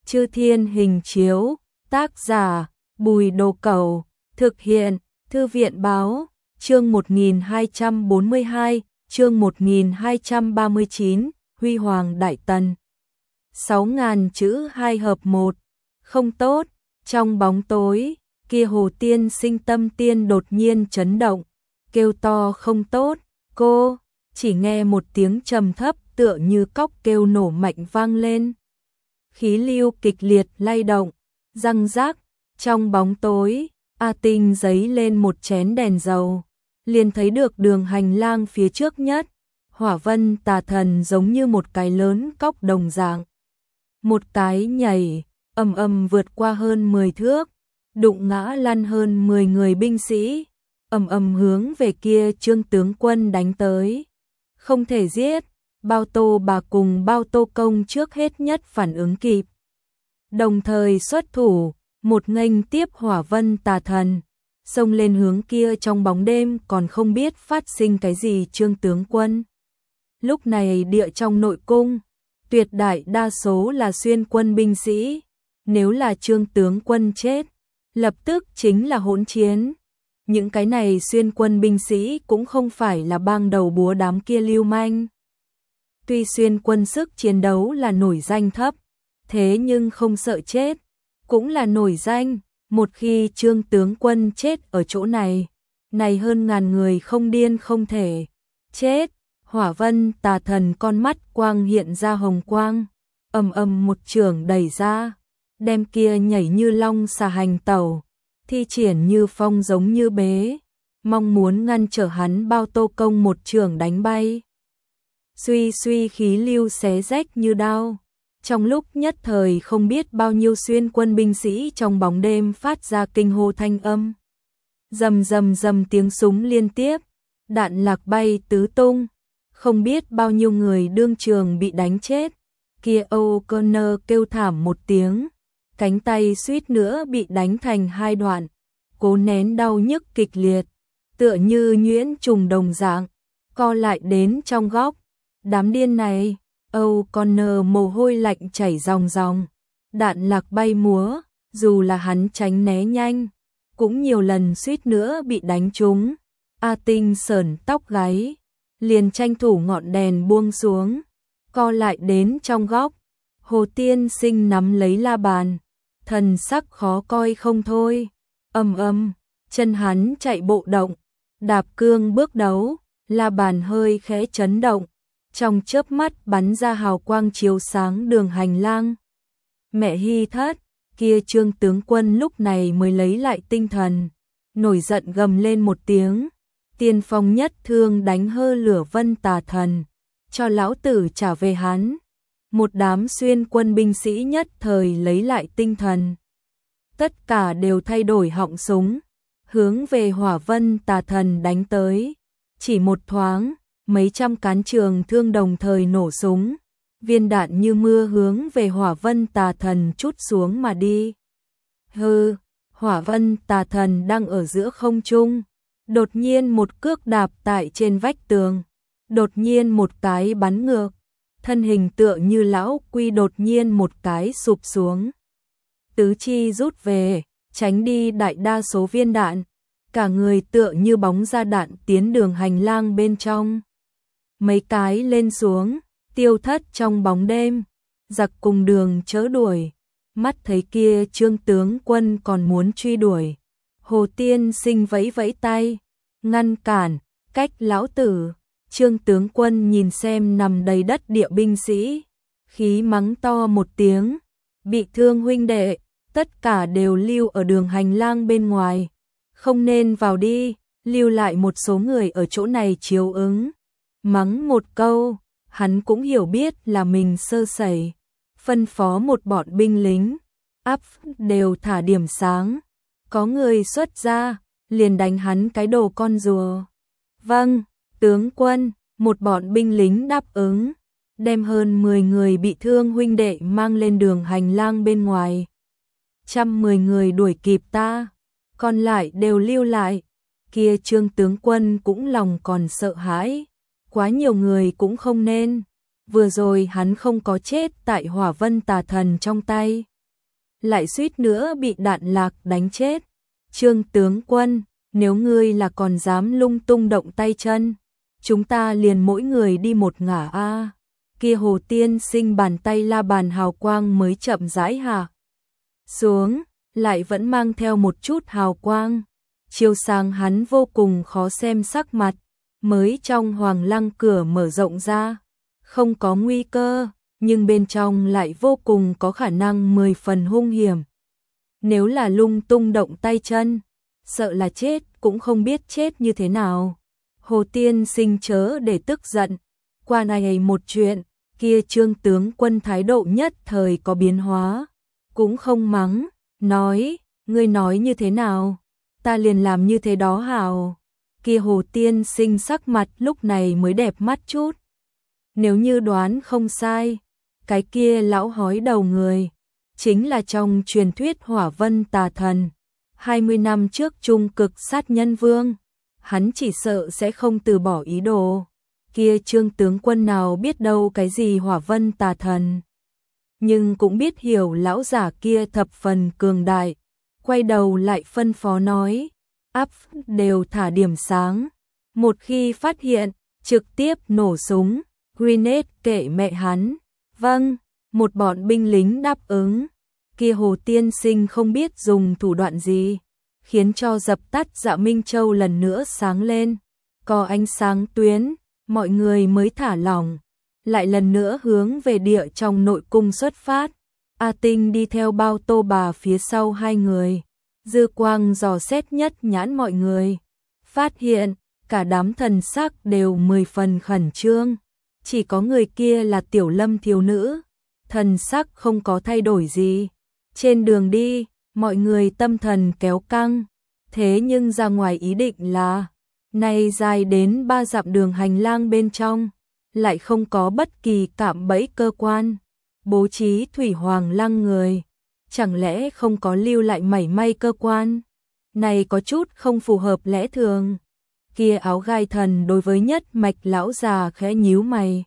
Chư Thiên Hình Chiếu, tác giả Bùi Đồ Cẩu, thực hiện Thư viện Báo, chương 1242, chương 1239, Huy Hoàng Đại Tần. 6.000 chữ 2 hợp 1, không tốt. Trong bóng tối, kia Hồ Tiên Sinh tâm tiên đột nhiên chấn động, kêu to không tốt. Cô chỉ nghe một tiếng trầm thấp tựa như cóc kêu nổ mạnh vang lên. Khí lưu kịch liệt lay động, răng rác. Trong bóng tối, A Tinh giấy lên một chén đèn dầu, liền thấy được đường hành lang phía trước nhất. Hỏa Vân Tà Thần giống như một cái lớn cóc đồng dạng. Một cái nhảy, ầm ầm vượt qua hơn 10 thước, đụng ngã lăn hơn 10 người binh sĩ, ầm ầm hướng về kia Trương tướng quân đánh tới. Không thể giết, Bao Tô bà cùng Bao Tô công trước hết nhất phản ứng kịp, đồng thời xuất thủ, một nghênh tiếp Hỏa Vân Tà Thần, xông lên hướng kia trong bóng đêm còn không biết phát sinh cái gì Trương tướng quân. Lúc này địa trong nội cung, tuyệt đại đa số là xuyên quân binh sĩ, nếu là Trương tướng quân chết, lập tức chính là hỗn chiến. Những cái này xuyên quân binh sĩ cũng không phải là bang đầu búa đám kia lưu manh. Tuy xuyên quân sức chiến đấu là nổi danh thấp, thế nhưng không sợ chết, cũng là nổi danh. Một khi Trương tướng quân chết ở chỗ này, này hơn ngàn người không điên không thể chết. Hỏa Vân Tà Thần con mắt quang hiện ra hồng quang, ầm ầm một chưởng đẩy ra, đem kia nhảy như long xà hành tẩu, thi triển như phong giống như bế, mong muốn ngăn trở hắn Bao Tô công một chưởng đánh bay. Suy suy khí lưu xé rách như đao, trong lúc nhất thời không biết bao nhiêu xuyên quân binh sĩ trong bóng đêm phát ra kinh hô thanh âm. Rầm rầm rầm tiếng súng liên tiếp, đạn lạc bay tứ tung, không biết bao nhiêu người đương trường bị đánh chết. Kia O'Connor kêu thảm một tiếng, cánh tay suýt nữa bị đánh thành hai đoạn, cố nén đau nhức kịch liệt, tựa như nhuyễn trùng đồng dạng, co lại đến trong góc. Đám điên này, O'Connor mồ hôi lạnh chảy ròng ròng, đạn lạc bay múa, dù là hắn tránh né nhanh, cũng nhiều lần suýt nữa bị đánh trúng. A Tinh sởn tóc gáy, liền tranh thủ ngọn đèn buông xuống, co lại đến trong góc. Hồ Tiên Sinh nắm lấy la bàn, thần sắc khó coi không thôi. Chân hắn chạy bộ động, đạp cương bước đấu, la bàn hơi khẽ chấn động, trong chớp mắt bắn ra hào quang chiếu sáng đường hành lang. Mẹ Hi thất, kia Trương tướng quân lúc này mới lấy lại tinh thần, nổi giận gầm lên một tiếng, tiên phong nhất thương đánh hơ lửa Vân Tà Thần, cho lão tử trả về hắn. Một đám xuyên quân binh sĩ nhất thời lấy lại tinh thần, tất cả đều thay đổi họng súng, hướng về Hỏa Vân Tà Thần đánh tới. Chỉ một thoáng, mấy trăm cán trường thương đồng thời nổ súng, viên đạn như mưa hướng về Hỏa Vân Tà Thần trút xuống mà đi. Hỏa Vân Tà Thần đang ở giữa không trung, đột nhiên một cước đạp tại trên vách tường, đột nhiên một cái bắn ngược, thân hình tựa như lão quy đột nhiên một cái sụp xuống. Tứ chi rút về, tránh đi đại đa số viên đạn, cả người tựa như bóng ra đạn tiến đường hành lang bên trong. Mấy cái lên xuống, tiêu thất trong bóng đêm, giặc cùng đường chớ đuổi, mắt thấy kia Trương tướng quân còn muốn truy đuổi. Hồ Tiên Sinh vẫy vẫy tay, ngăn cản, cách lão tử. Trương tướng quân nhìn xem nằm đầy đất địa binh sĩ, khí mắng to một tiếng, bị thương huynh đệ, tất cả đều lưu ở đường hành lang bên ngoài, không nên vào đi, lưu lại một số người ở chỗ này chiếu ứng. Mắng một câu, hắn cũng hiểu biết là mình sơ sẩy, phân phó một bọn binh lính, áp đều thả điểm sáng, có người xuất ra, liền đánh hắn cái đồ con rùa. Vâng, tướng quân, một bọn binh lính đáp ứng, đem hơn 10 người bị thương huynh đệ mang lên đường hành lang bên ngoài. 110 người đuổi kịp ta, còn lại đều lưu lại. Kia Trương tướng quân cũng lòng còn sợ hãi, quá nhiều người cũng không nên. Vừa rồi hắn không có chết tại Hỏa Vân Tà Thần trong tay, lại suýt nữa bị đạn lạc đánh chết. Trương tướng quân, nếu ngươi là còn dám lung tung động tay chân, chúng ta liền mỗi người đi một ngả a. Kia Hồ Tiên Sinh bàn tay la bàn hào quang mới chậm rãi hạ xuống, lại vẫn mang theo một chút hào quang, chiếu sáng hắn vô cùng khó xem sắc mặt. Mới trong Hoàng Lăng cửa mở rộng ra, không có nguy cơ, nhưng bên trong lại vô cùng có khả năng 10 phần hung hiểm. Nếu là lung tung động tay chân, sợ là chết cũng không biết chết như thế nào. Hồ Tiên Sinh chớ để tức giận, qua này một chuyện, kia Trương tướng quân thái độ nhất thời có biến hóa, cũng không mắng, nói, ngươi nói như thế nào, ta liền làm như thế đó hảo. Kia Hồ Tiên Sinh sắc mặt lúc này mới đẹp mắt chút. Nếu như đoán không sai, cái kia lão hói đầu người chính là trong truyền thuyết Hỏa Vân Tà Thần, 20 năm trước trung cực sát nhân vương. Hắn chỉ sợ sẽ không từ bỏ ý đồ. Kia Trương tướng quân nào biết đâu cái gì Hỏa Vân Tà Thần, nhưng cũng biết hiểu lão giả kia thập phần cường đại. Quay đầu lại phân phó nói, áp đều thả điểm sáng, một khi phát hiện, trực tiếp nổ súng, grenade kệ mẹ hắn. Vâng, một bọn binh lính đáp ứng. Kia Hồ Tiên Sinh không biết dùng thủ đoạn gì, khiến cho dập tắt Dạ Minh Châu lần nữa sáng lên, có ánh sáng tuyến, mọi người mới thả lỏng, lại lần nữa hướng về địa trong nội cung xuất phát. A Tinh đi theo Bao Tô Bà phía sau hai người, dư quang dò xét nhất nhãn mọi người, phát hiện cả đám thần sắc đều 10 phần khẩn trương, chỉ có người kia là Tiểu Lâm thiếu nữ, thần sắc không có thay đổi gì. Trên đường đi, mọi người tâm thần kéo căng, thế nhưng ra ngoài ý định là, này dài đến 3 dặm đường hành lang bên trong, lại không có bất kỳ cạm bẫy cơ quan, bố trí Thủy Hoàng Lăng người, chẳng lẽ không có lưu lại mảy may cơ quan, này có chút không phù hợp lẽ thường. Kia áo gai thần đối với nhất mạch lão già khẽ nhíu mày.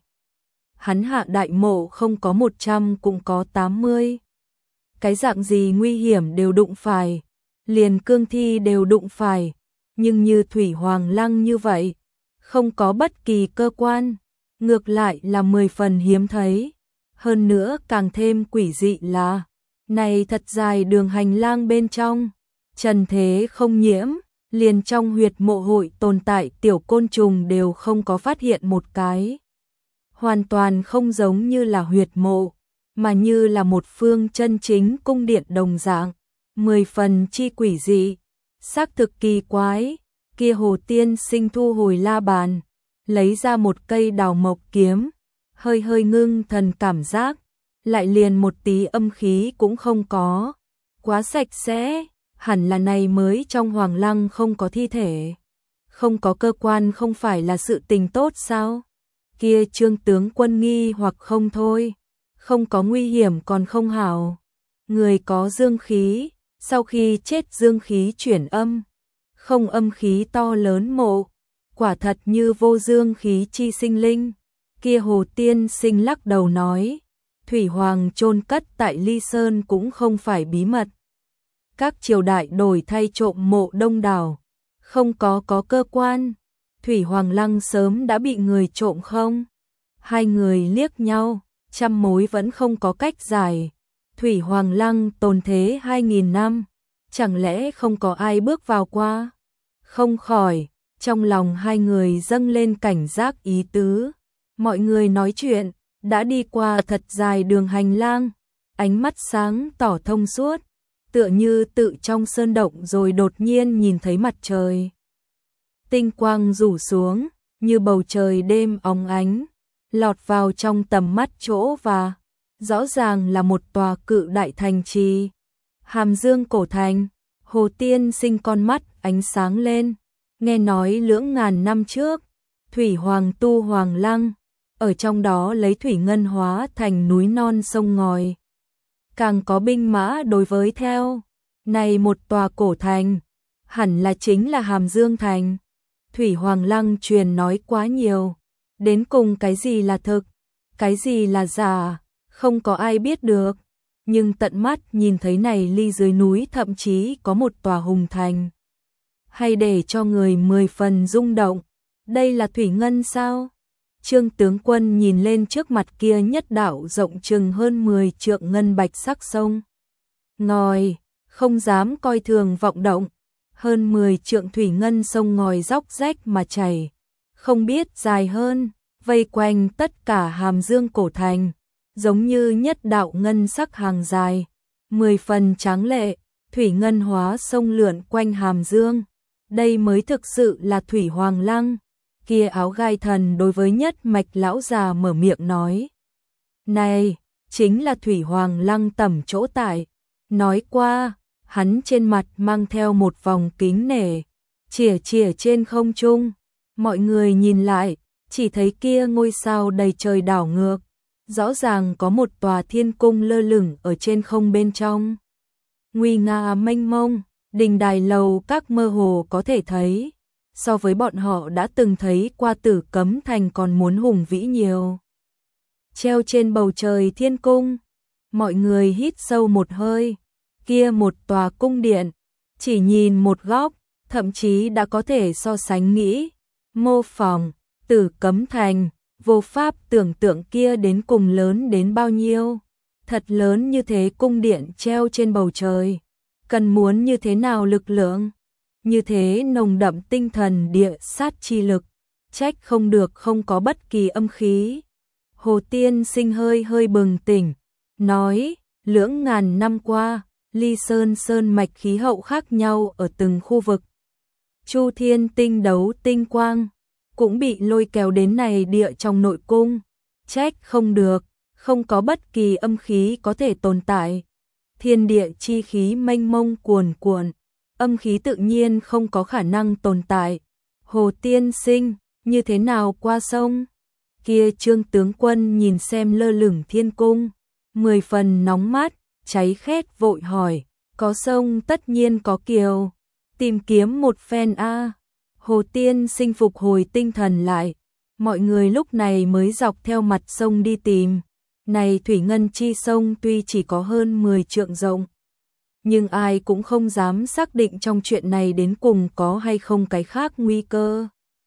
Hắn hạ đại mộ không có 100 cũng có 80. Cái dạng gì nguy hiểm đều đụng phải, liền cương thi đều đụng phải, nhưng như Thủy Hoàng Lăng như vậy, không có bất kỳ cơ quan, ngược lại là 10 phần hiếm thấy. Hơn nữa càng thêm quỷ dị là, này thật dài đường hành lang bên trong, trần thế không nhiễm, liền trong huyệt mộ hội tồn tại tiểu côn trùng đều không có phát hiện một cái. Hoàn toàn không giống như là huyệt mộ, mà như là một phương chân chính cung điện đồng dạng, 10 phần chi quỷ dị, xác thực kỳ quái. Kia Hồ Tiên Sinh thu hồi la bàn, lấy ra một cây đào mộc kiếm, hơi hơi ngưng thần cảm giác, lại liền một tí âm khí cũng không có, quá sạch sẽ, hẳn là này mới trong Hoàng Lăng không có thi thể, không có cơ quan không phải là sự tình tốt sao? Kia Trương tướng quân nghi hoặc không thôi, không có nguy hiểm còn không hảo, người có dương khí, sau khi chết dương khí chuyển âm, không âm khí to lớn mộ, quả thật như vô dương khí chi sinh linh. Kia Hồ Tiên Sinh lắc đầu nói, Thủy Hoàng chôn cất tại Ly Sơn cũng không phải bí mật. Các triều đại đổi thay trộm mộ đông đảo, không có cơ quan, Thủy Hoàng Lăng sớm đã bị người trộm không? Hai người liếc nhau, trăm mối vẫn không có cách giải. Thủy Hoàng Lăng tồn thế 2000 năm, chẳng lẽ không có ai bước vào qua? Không khỏi, trong lòng hai người dâng lên cảnh giác ý tứ. Mọi người nói chuyện, đã đi qua thật dài đường hành lang, ánh mắt sáng tỏ thông suốt, tựa như tự trong sơn động rồi đột nhiên nhìn thấy mặt trời. Tinh quang rủ xuống, như bầu trời đêm óng ánh, lọt vào trong tầm mắt chỗ và rõ ràng là một tòa cự đại thành trì. Hàm Dương cổ thành. Hồ Tiên Sinh con mắt ánh sáng lên, nghe nói lưỡng ngàn năm trước, Thủy Hoàng tu Hoàng Lăng, ở trong đó lấy thủy ngân hóa thành núi non sông ngòi. Càng có binh mã đối với theo, này một tòa cổ thành, hẳn là chính là Hàm Dương thành. Thủy Hoàng Lăng truyền nói quá nhiều, đến cùng cái gì là thực, cái gì là giả, không có ai biết được. nhưng tận mắt nhìn thấy này ly dưới núi thậm chí có một tòa hùng thành. Hay để cho người 10 phần rung động. Đây là thủy ngân sao? Trương tướng quân nhìn lên trước mặt kia nhất đạo rộng chừng hơn 10 trượng ngân bạch sắc sông ngòi, không dám coi thường vọng động. Hơn 10 trượng thủy ngân sông ngòi róc rách mà chảy, không biết dài hơn, vây quanh tất cả Hàm Dương cổ thành, giống như nhất đạo ngân sắc hàng dài, 10 phần tráng lệ, thủy ngân hóa sông lượn quanh Hàm Dương. Đây mới thực sự là thủy hoàng lăng. Kia áo gai thần đối với nhất mạch lão già mở miệng nói. Này, chính là thủy hoàng lăng tẩm chỗ tại. Nói qua, hắn trên mặt mang theo một vòng kính nể, chìa chìa trên không trung. Mọi người nhìn lại, chỉ thấy kia ngôi sao đầy trời đảo ngược. Rõ ràng có một tòa thiên cung lơ lửng ở trên không bên trong. Nguy nga mênh mông, đình đài lầu các mơ hồ có thể thấy. So với bọn họ đã từng thấy qua Tử Cấm Thành còn muốn hùng vĩ nhiều. Treo trên bầu trời thiên cung, mọi người hít sâu một hơi. Kia một tòa cung điện, chỉ nhìn một góc, thậm chí đã có thể so sánh nghĩ, mô phỏng, Tử Cấm Thành, vô pháp tưởng tượng kia đến cùng lớn đến bao nhiêu. Thật lớn như thế cung điện treo trên bầu trời, cần muốn như thế nào lực lượng, như thế nồng đậm tinh thần địa sát chi lực, trách không được không có bất kỳ âm khí. Hồ Tiên Sinh hơi hơi bừng tỉnh, nói, lưỡng ngàn năm qua, ly sơn sơn mạch khí hậu khác nhau ở từng khu vực. Chu Thiên tinh đấu tinh quang, cũng bị lôi kéo đến này địa trong nội cung, trách không được, không có bất kỳ âm khí có thể tồn tại. Thiên địa chi khí mênh mông cuồn cuộn, âm khí tự nhiên không có khả năng tồn tại. Hồ Tiên Sinh, như thế nào qua sông? Kia Trương tướng quân nhìn xem lơ lửng thiên cung, 10 phần nóng mắt, cháy khét vội hỏi, có sông tất nhiên có kiều, tìm kiếm một phen a. Hồ Tiên Sinh phục hồi tinh thần lại, mọi người lúc này mới dọc theo mặt sông đi tìm. Này thủy ngân chi sông tuy chỉ có hơn 10 trượng rộng, nhưng ai cũng không dám xác định trong chuyện này đến cùng có hay không cái khác nguy cơ.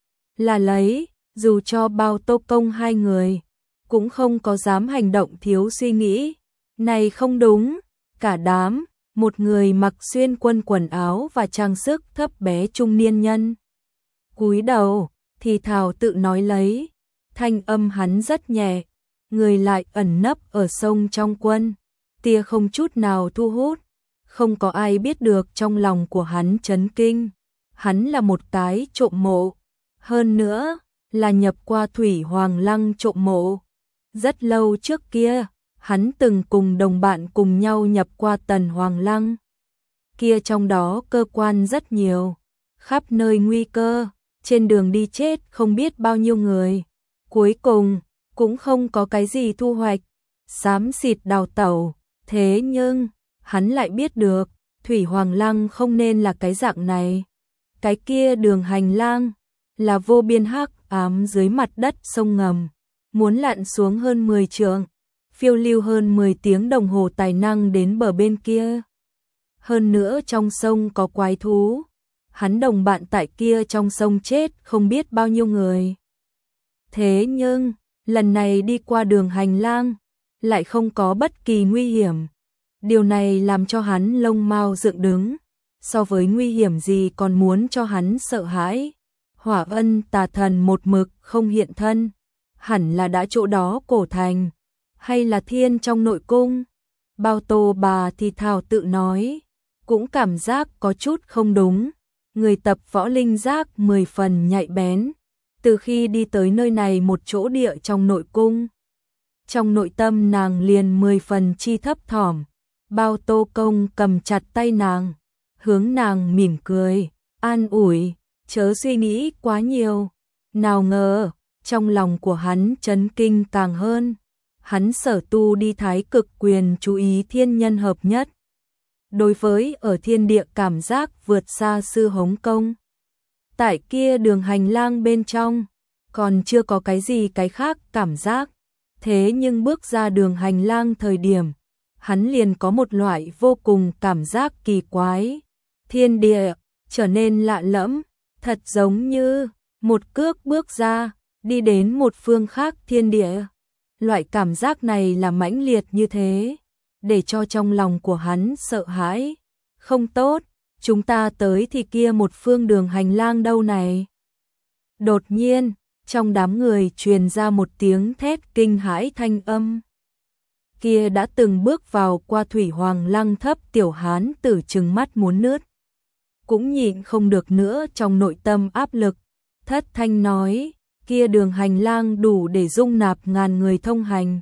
Là lấy, dù cho Bao Tô Công hai người, cũng không có dám hành động thiếu suy nghĩ. Này không đúng, cả đám, một người mặc xuyên quân quần áo và trang sức thấp bé trung niên nhân. Cúi đầu, thì thào tự nói lấy, thanh âm hắn rất nhẹ, người lại ẩn nấp ở sông trong quân, tia không chút nào thu hút, không có ai biết được trong lòng của hắn chấn kinh. Hắn là một cái trộm mộ, hơn nữa là nhập qua Thủy Hoàng Lăng trộm mộ. Rất lâu trước kia, hắn từng cùng đồng bạn cùng nhau nhập qua Tần Hoàng Lăng. Kia trong đó cơ quan rất nhiều, khắp nơi nguy cơ, trên đường đi chết không biết bao nhiêu người. Cuối cùng, cũng không có cái gì thu hoạch, xám xịt đào tẩu. Thế nhưng, hắn lại biết được, Thủy Hoàng Lăng không nên là cái dạng này. Cái kia đường hành lang, là vô biên hắc ám dưới mặt đất sông ngầm, muốn lặn xuống hơn 10 trượng, phiêu lưu hơn 10 tiếng đồng hồ tài năng đến bờ bên kia. Hơn nữa trong sông có quái thú, hắn đồng bạn tại kia trong sông chết không biết bao nhiêu người. Thế nhưng, lần này đi qua đường hành lang, lại không có bất kỳ nguy hiểm. Điều này làm cho hắn lông mao dựng đứng, so với nguy hiểm gì còn muốn cho hắn sợ hãi. Hỏa Ân tà thần một mực không hiện thân, hẳn là đã chỗ đó cổ thành, hay là thiên trong nội cung. Bao Tô bà thì thào tự nói, cũng cảm giác có chút không đúng. Người tập võ linh giác 10 phần nhạy bén, từ khi đi tới nơi này một chỗ địa trong nội cung, trong nội tâm nàng liền 10 phần chi thấp thỏm. Bao Tô Công cầm chặt tay nàng, hướng nàng mỉm cười, an ủi, chớ suy nghĩ quá nhiều. Nào ngờ, trong lòng của hắn chấn kinh càng hơn. Hắn sở tu đi Thái Cực Quyền chú ý thiên nhân hợp nhất. Đối với ở thiên địa cảm giác vượt xa sư Hống Công. Tại kia đường hành lang bên trong, còn chưa có cái gì cái khác cảm giác. Thế nhưng bước ra đường hành lang thời điểm, hắn liền có một loại vô cùng cảm giác kỳ quái. Thiên địa trở nên lạ lẫm, thật giống như một cước bước ra, đi đến một phương khác thiên địa. Loại cảm giác này là mãnh liệt như thế, để cho trong lòng của hắn sợ hãi. Không tốt, chúng ta tới thì kia một phương đường hành lang đâu này. Đột nhiên, trong đám người truyền ra một tiếng thét kinh hãi thanh âm. Kia đã từng bước vào qua thủy hoàng lăng thấp tiểu hán tử trừng mắt muốn nứt. Cũng nhịn không được nữa trong nội tâm áp lực, thất thanh nói, kia đường hành lang đủ để dung nạp ngàn người thông hành.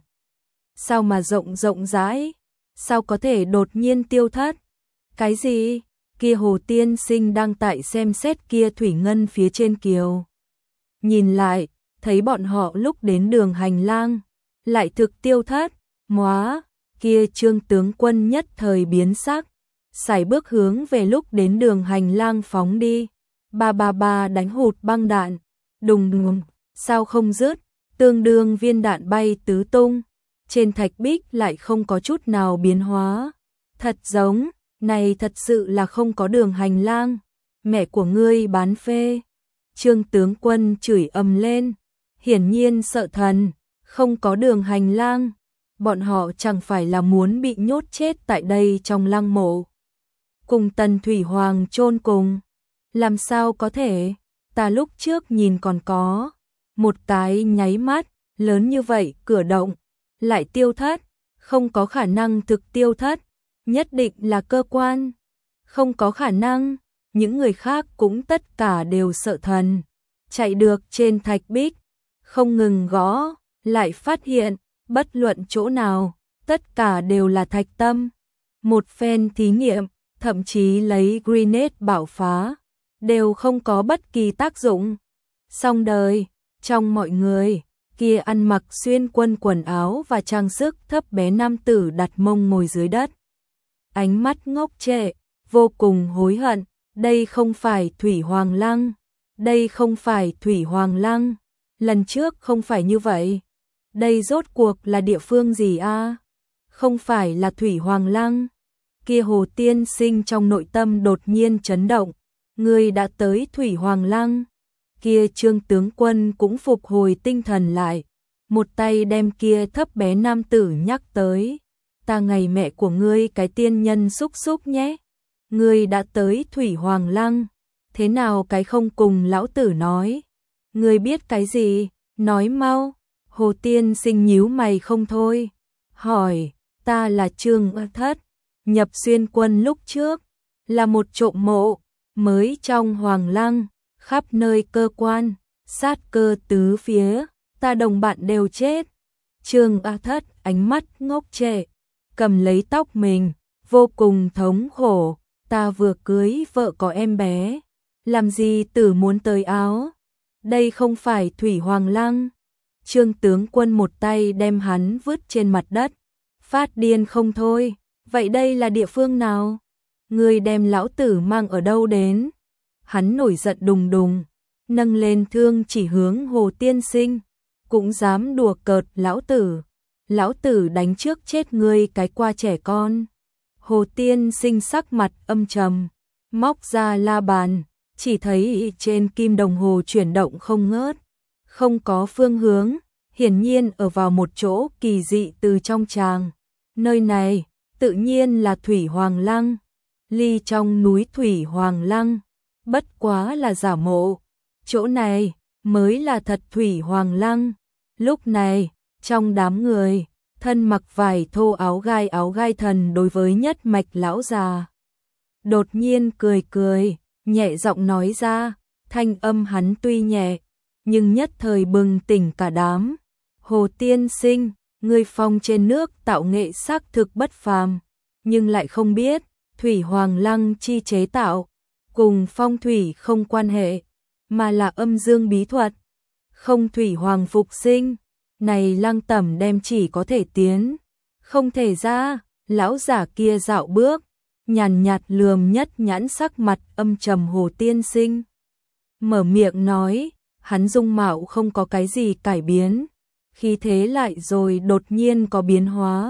Sao mà rộng rộng rãi, sao có thể đột nhiên tiêu thất? Cái gì? Kia Hồ Tiên Sinh đang tại xem xét kia thủy ngân phía trên kiều. Nhìn lại, thấy bọn họ lúc đến đường hành lang, lại thực tiêu thất, móa, kia Trương tướng quân nhất thời biến sắc, sải bước hướng về lúc đến đường hành lang phóng đi. Ba ba ba đánh hụt băng đạn, đùng đùng, sao không dứt, tương đương viên đạn bay tứ tung, trên thạch bích lại không có chút nào biến hóa. Thật giống, này thật sự là không có đường hành lang, mẹ của ngươi bán phê. Trương tướng quân chửi ầm lên, hiển nhiên sợ thần, không có đường hành lang, bọn họ chẳng phải là muốn bị nhốt chết tại đây trong lăng mộ. Cùng Tần Thủy Hoàng chôn cùng, làm sao có thể, ta lúc trước nhìn còn có, một cái nháy mắt, lớn như vậy cửa động, lại tiêu thất, không có khả năng thực tiêu thất, nhất định là cơ quan, không có khả năng, những người khác cũng tất cả đều sợ thần, chạy được trên thạch bích, không ngừng gõ, lại phát hiện, bất luận chỗ nào, tất cả đều là thạch tâm. Một phen thí nghiệm, thậm chí lấy grenade bạo phá, đều không có bất kỳ tác dụng. Xong đời, trong mọi người, kia ăn mặc xuyên quân quần áo và trang sức thấp bé nam tử đặt mông ngồi dưới đất. Ánh mắt ngốc trệ, vô cùng hối hận, đây không phải Thủy Hoàng Lăng, đây không phải Thủy Hoàng Lăng, lần trước không phải như vậy. Đây rốt cuộc là địa phương gì a? Không phải là Thủy Hoàng Lăng. Kia Hồ Tiên Sinh trong nội tâm đột nhiên chấn động, người đã tới Thủy Hoàng Lăng. Kia Trương tướng quân cũng phục hồi tinh thần lại, một tay đem kia thấp bé nam tử nhắc tới. Ta ngày mẹ của ngươi cái tiên nhân xúc xúc nhé. Ngươi đã tới Thủy Hoàng Lăng, thế nào cái không cùng lão tử nói? Ngươi biết cái gì? Nói mau. Hồ Tiên Sinh nhíu mày không thôi, hỏi, ta là Trương Thất, nhập xuyên quân lúc trước, là một trộm mộ, mới trong Hoàng Lăng, khắp nơi cơ quan, sát cơ tứ phía, ta đồng bạn đều chết. Trương Thất ánh mắt ngốc trệ, cầm lấy tóc mình, vô cùng thống khổ, ta vừa cưới vợ có em bé, làm gì tử muốn tới áo, đây không phải Thủy Hoàng Lăng. Trương tướng quân một tay đem hắn vứt trên mặt đất, phát điên không thôi, vậy đây là địa phương nào? Ngươi đem lão tử mang ở đâu đến? Hắn nổi giận đùng đùng, nâng lên thương chỉ hướng Hồ Tiên Sinh, cũng dám đùa cợt lão tử đánh trước chết ngươi cái qua trẻ con. Hồ Tiên Sinh sắc mặt âm trầm, móc ra la bàn, chỉ thấy trên kim đồng hồ chuyển động không ngớt, không có phương hướng, hiển nhiên ở vào một chỗ kỳ dị từ trong tràng. Nơi này, tự nhiên là Thủy Hoàng Lăng, ly trong núi Thủy Hoàng Lăng, bất quá là giả mộ, chỗ này mới là thật Thủy Hoàng Lăng. Lúc này, trong đám người, thân mặc vải thô áo gai thần đối với nhất mạch lão già. Đột nhiên cười cười, nhẹ giọng nói ra, thanh âm hắn tuy nhẹ, nhưng nhất thời bừng tỉnh cả đám. Hồ Tiên Sinh, ngươi phong trên nước tạo nghệ xác thực bất phàm, nhưng lại không biết, Thủy Hoàng Lăng chi chế tạo, cùng phong thủy không quan hệ, mà là âm dương bí thuật. Không Thủy Hoàng phục sinh, này Lăng Tẩm đem chỉ có thể tiến, không thể ra. Lão giả kia dạo bước, nhàn nhạt lườm nhất nhãn sắc mặt âm trầm Hồ Tiên Sinh. Mở miệng nói, hắn dung mạo không có cái gì cải biến, khí thế lại rồi đột nhiên có biến hóa,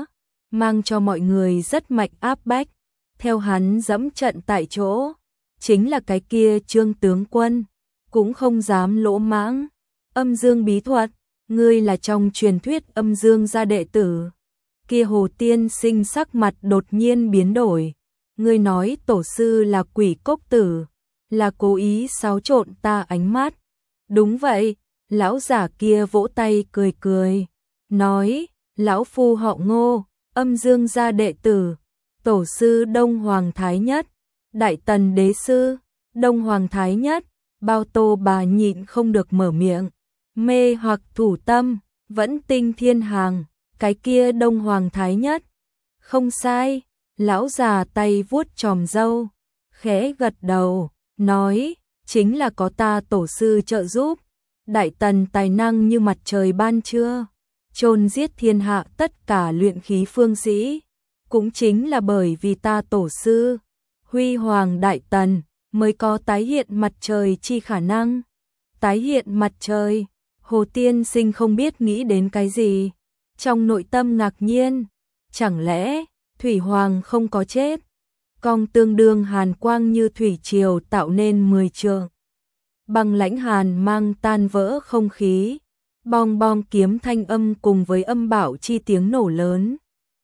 mang cho mọi người rất mạnh áp bách. Theo hắn dẫm trận tại chỗ, chính là cái kia Trương tướng quân, cũng không dám lỗ mãng. Âm dương bí thuật, ngươi là trong truyền thuyết âm dương gia đệ tử. Kia Hồ tiên sinh sắc mặt đột nhiên biến đổi. Ngươi nói tổ sư là quỷ cốc tử, là cố ý xáo trộn ta ánh mắt. Đúng vậy, lão giả kia vỗ tay cười cười, nói, lão phu họ Ngô, âm dương gia đệ tử, tổ sư Đông Hoàng Thái Nhất, Đại Tần đế sư, Đông Hoàng Thái Nhất. Bao Tô bà nhịn không được mở miệng, mê hoặc thủ tâm, vẫn tinh thiên hàng, cái kia Đông Hoàng Thái Nhất. Không sai, lão già tay vuốt chòm râu, khẽ gật đầu, nói, chính là có ta tổ sư trợ giúp. Đại Tần tài năng như mặt trời ban trưa, chôn giết thiên hạ tất cả luyện khí phương sĩ, cũng chính là bởi vì ta tổ sư, huy hoàng Đại Tần, mới có tái hiện mặt trời chi khả năng. Tái hiện mặt trời, Hồ tiên sinh không biết nghĩ đến cái gì, trong nội tâm ngạc nhiên, chẳng lẽ Thủy Hoàng không có chết? Cong tương đương hàn quang như thủy triều tạo nên 10 trượng. Băng lãnh hàn mang tan vỡ không khí, bong bong kiếm thanh âm cùng với âm bảo chi tiếng nổ lớn.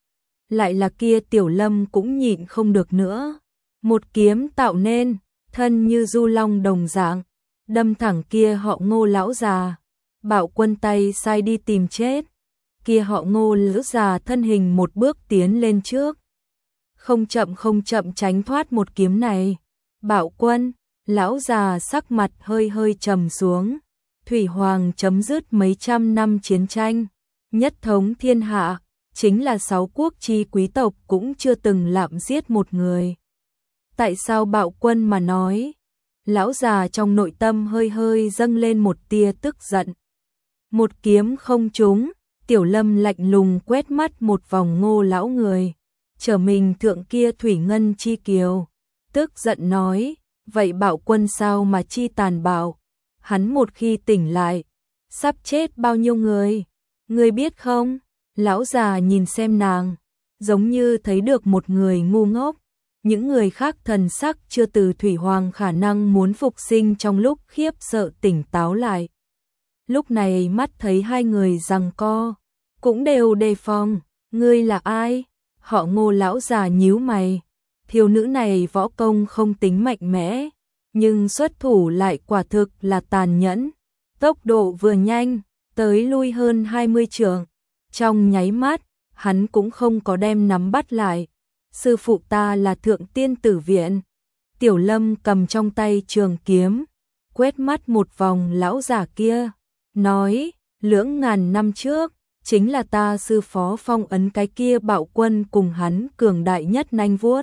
Lại là kia Tiểu Lâm cũng nhịn không được nữa, một kiếm tạo nên, thân như du long đồng dạng, đâm thẳng kia họ Ngô lão già. Bạo Quân tay sai đi tìm chết, kia họ Ngô lão già thân hình một bước tiến lên trước, không chậm tránh thoát một kiếm này. Bạo Quân, lão già sắc mặt hơi hơi trầm xuống. Thủy Hoàng chấm dứt mấy trăm năm chiến tranh, nhất thống thiên hạ, chính là 6 quốc chi quý tộc cũng chưa từng lạm giết một người. Tại sao Bạo Quân mà nói? Lão già trong nội tâm hơi hơi dâng lên một tia tức giận. Một kiếm không trúng, Tiểu Lâm lạnh lùng quét mắt một vòng Ngô lão người, trở mình thượng kia thủy ngân chi kiều, tức giận nói, vậy Bạo Quân sao mà chi tàn bạo? Hắn một khi tỉnh lại, sắp chết bao nhiêu người, ngươi biết không? Lão già nhìn xem nàng, giống như thấy được một người ngu ngốc. Những người khác thần sắc chưa từ Thủy Hoàng khả năng muốn phục sinh trong lúc khiếp sợ tỉnh táo lại. Lúc này mắt thấy hai người giằng co, cũng đều đề phòng. Ngươi là ai? Họ Ngô lão già nhíu mày. Thiếu nữ này võ công không tính mạnh mẽ, nhưng xuất thủ lại quả thực là tàn nhẫn. Tốc độ vừa nhanh, tới lui hơn 20 trượng. Trong nháy mắt, hắn cũng không có đem nắm bắt lại. Sư phụ ta là Thượng Tiên Tử Viện. Tiểu Lâm cầm trong tay trường kiếm, quét mắt một vòng lão giả kia, nói, lưỡng ngàn năm trước, chính là ta sư phó phong ấn cái kia Bạo Quân cùng hắn cường đại nhất nanh vuốt.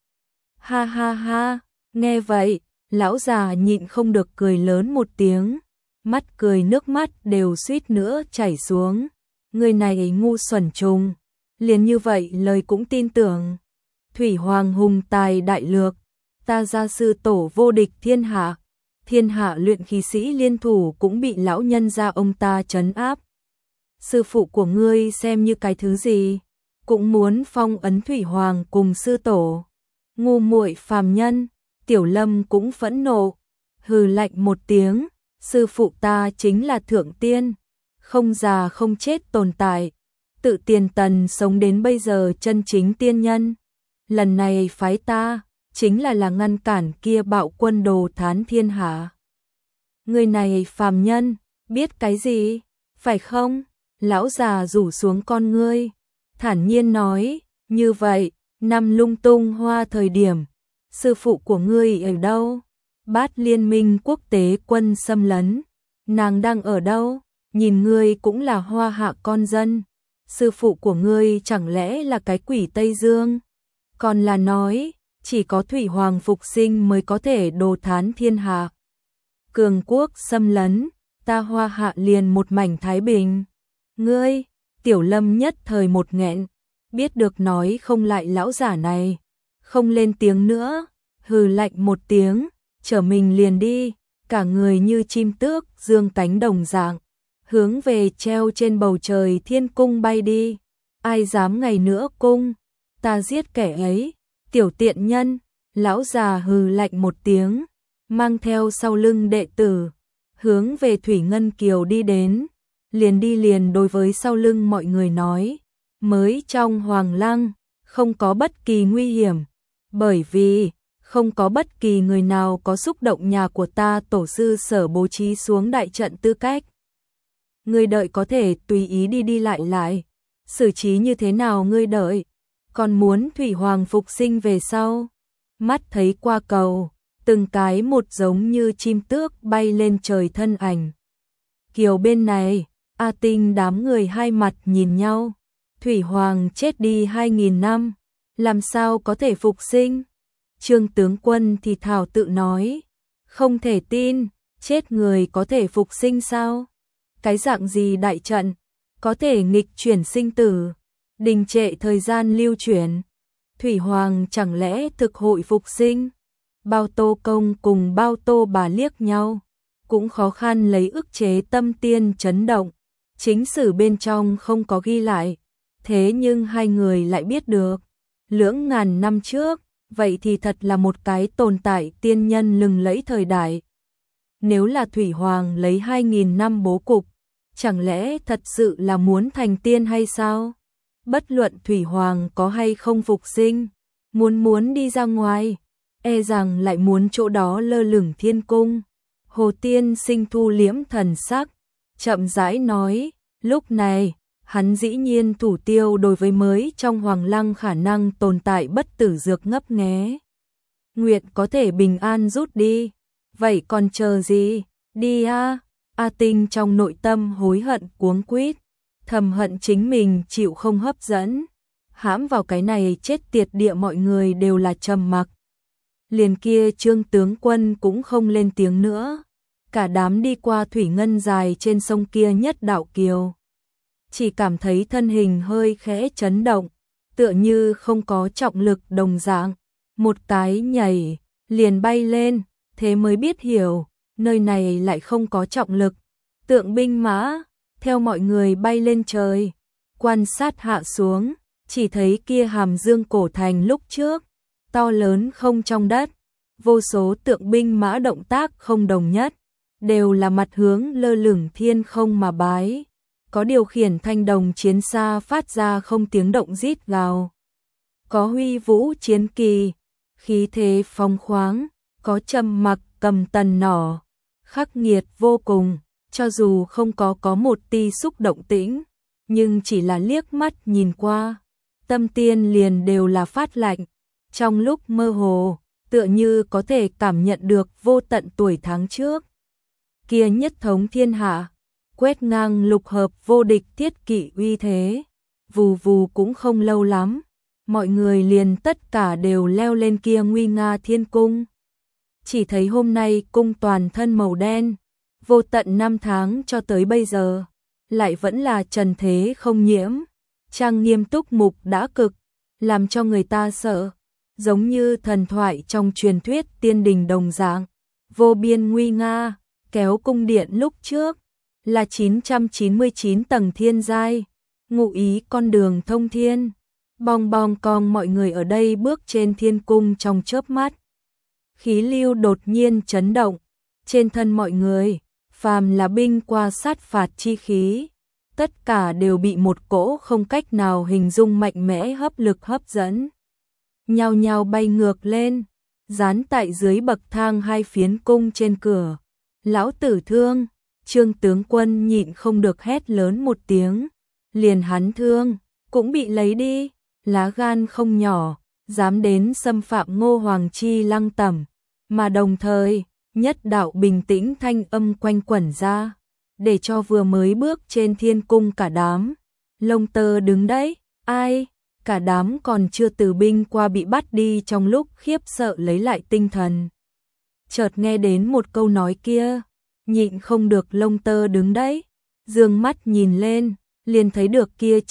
Ha ha ha, nghe vậy, lão già nhịn không được cười lớn một tiếng, mắt cười nước mắt đều suýt nữa chảy xuống. Người này ngu xuẩn trùng, liền như vậy lời cũng tin tưởng. Thủy Hoàng hùng tài đại lược, ta gia sư tổ vô địch thiên hạ luyện khí sĩ liên thủ cũng bị lão nhân gia ông ta trấn áp. Sư phụ của ngươi xem như cái thứ gì, cũng muốn phong ấn Thủy Hoàng cùng sư tổ. Ngu muội phàm nhân. Tiểu Lâm cũng phẫn nộ, hừ lạnh một tiếng, sư phụ ta chính là thượng tiên, không già không chết tồn tại, tự tiền tần sống đến bây giờ chân chính tiên nhân. Lần này phái ta, chính là ngăn cản kia Bạo Quân đồ thán thiên hạ. Người này phàm nhân, biết cái gì, phải không? Lão già rủ xuống con ngươi, thản nhiên nói, như vậy, năm lung tung hoa thời điểm, sư phụ của ngươi ở đâu? Bát Liên minh quốc tế quân xâm lấn, nàng đang ở đâu? Nhìn ngươi cũng là hoa hạ con dân, sư phụ của ngươi chẳng lẽ là cái quỷ Tây Dương? Còn là nói, chỉ có Thủy Hoàng phục sinh mới có thể đồ thán thiên hạ. Cường quốc xâm lấn, ta hoa hạ liền một mảnh thái bình. Ngươi, Tiểu Lâm nhất thời một nghẹn, biết được nói không lại lão giả này, không lên tiếng nữa, hừ lạnh một tiếng, trở mình liền đi, cả người như chim tước dương cánh đồng dạng, hướng về treo trên bầu trời thiên cung bay đi. ai dám ngày nữa cung, ta giết kẻ ấy, tiểu tiện nhân. Lão già hừ lạnh một tiếng, mang theo sau lưng đệ tử, hướng về Thủy Ngân Kiều đi đến, liền đối với sau lưng mọi người nói, mới trong Hoàng Lăng, không có bất kỳ nguy hiểm, bởi vì không có bất kỳ người nào có xúc động nhà của ta tổ sư Sở bố trí xuống đại trận tư cách. Ngươi đợi có thể tùy ý đi lại, xử trí như thế nào ngươi đợi, còn muốn Thủy Hoàng phục sinh về sau. Mắt thấy qua cầu, từng cái một giống như chim tước bay lên trời thân ảnh. Kiều bên này, A Tinh đám người hai mặt nhìn nhau, Thủy Hoàng chết đi 2000 năm, làm sao có thể phục sinh? Trương tướng quân thì thào tự nói, không thể tin, chết người có thể phục sinh sao? Cái dạng gì đại trận, có thể nghịch chuyển sinh tử, đình trệ thời gian lưu chuyển. Thủy Hoàng chẳng lẽ thực hội phục sinh? Bao Tô Công cùng Bao Tô bà liếc nhau, cũng khó khăn lấy ức chế tâm tiên chấn động. Chính sử bên trong không có ghi lại, thế nhưng hai người lại biết được. Lưỡng ngàn năm trước, vậy thì thật là một cái tồn tại tiên nhân lừng lẫy thời đại. Nếu là Thủy Hoàng lấy 2000 năm bố cục, chẳng lẽ thật sự là muốn thành tiên hay sao? Bất luận Thủy Hoàng có hay không phục sinh, muốn đi ra ngoài, e rằng lại muốn chỗ đó lơ lửng thiên cung. Hồ Tiên Sinh thu liễm thần sắc, chậm rãi nói, lúc này, hắn dĩ nhiên thủ tiêu đối với mới trong Hoàng Lăng khả năng tồn tại bất tử dược ngấp nghé. Nguyệt có thể bình an rút đi, vậy còn chờ gì, đi a. A Tinh trong nội tâm hối hận cuống quýt, thầm hận chính mình chịu không hấp dẫn, hãm vào cái này chết tiệt địa. Mọi người đều là trầm mặc. Liền kia Trương tướng quân cũng không lên tiếng nữa, cả đám đi qua thủy ngân dài trên sông kia nhất đạo kiều. Chỉ cảm thấy thân hình hơi khẽ chấn động, tựa như không có trọng lực đồng dạng, một cái nhảy, liền bay lên, thế mới biết hiểu, nơi này lại không có trọng lực. Tượng binh mã, theo mọi người bay lên trời, quan sát hạ xuống, chỉ thấy kia Hàm Dương cổ thành lúc trước, to lớn không trong đất, vô số tượng binh mã động tác không đồng nhất, đều là mặt hướng lơ lửng thiên không mà bái. Có điều khiển thanh đồng chiến xa phát ra không tiếng động rít gào. Có huy vũ chiến kỳ, khí thế phong khoáng, có trầm mặc cầm tần nỏ, khắc nghiệt vô cùng, cho dù không có một ti xúc động tĩnh, nhưng chỉ là liếc mắt nhìn qua, tâm tiên liền đều là phát lạnh, trong lúc mơ hồ, tựa như có thể cảm nhận được vô tận tuổi tháng trước. Kia nhất thống thiên hạ, quét ngang lục hợp vô địch thiết kỷ uy thế, vù vù cũng không lâu lắm, mọi người liền tất cả đều leo lên kia nguy nga thiên cung. Chỉ thấy hôm nay cung toàn thân màu đen, vô tận năm tháng cho tới bây giờ, lại vẫn là trần thế không nhiễm, trang nghiêm túc mục đã cực, làm cho người ta sợ, giống như thần thoại trong truyền thuyết tiên đình đồng dạng, vô biên nguy nga, kéo cung điện lúc trước là 999 tầng thiên giai, ngụ ý con đường thông thiên. Bong bong cong mọi người ở đây bước trên thiên cung trong chớp mắt. Khí lưu đột nhiên chấn động, trên thân mọi người, phàm là binh qua sát phạt chi khí, tất cả đều bị một cỗ không cách nào hình dung mạnh mẽ hấp lực hấp dẫn. Nhao nhao bay ngược lên, dán tại dưới bậc thang hai phiến cung trên cửa. Lão tử thương, Trương tướng quân nhịn không được hét lớn một tiếng, liền hắn thương, cũng bị lấy đi, lá gan không nhỏ, dám đến xâm phạm Ngô Hoàng Chi Lăng tẩm, mà đồng thời, nhất đạo bình tĩnh thanh âm quanh quẩn ra, để cho vừa mới bước trên thiên cung cả đám, lông tơ đứng đấy, ai, cả đám còn chưa từ binh qua bị bắt đi trong lúc khiếp sợ lấy lại tinh thần. Chợt nghe đến một câu nói kia, nhịn không được lông tơ đứng đấy, dương mắt nhìn lên, liền thấy được kia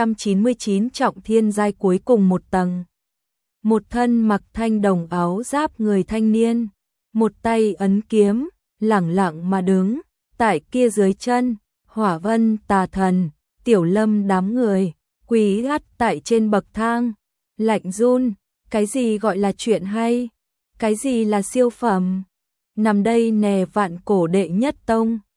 999 trọng thiên giai cuối cùng một tầng. Một thân mặc thanh đồng áo giáp người thanh niên, một tay ấn kiếm, lẳng lặng mà đứng, tại kia dưới chân, Hỏa Vân Tà Thần, Tiểu Lâm đám người, Quý gắt tại trên bậc thang, lạnh run, cái gì gọi là chuyện hay? Cái gì là siêu phẩm? Nằm đây nè vạn cổ đệ nhất tông.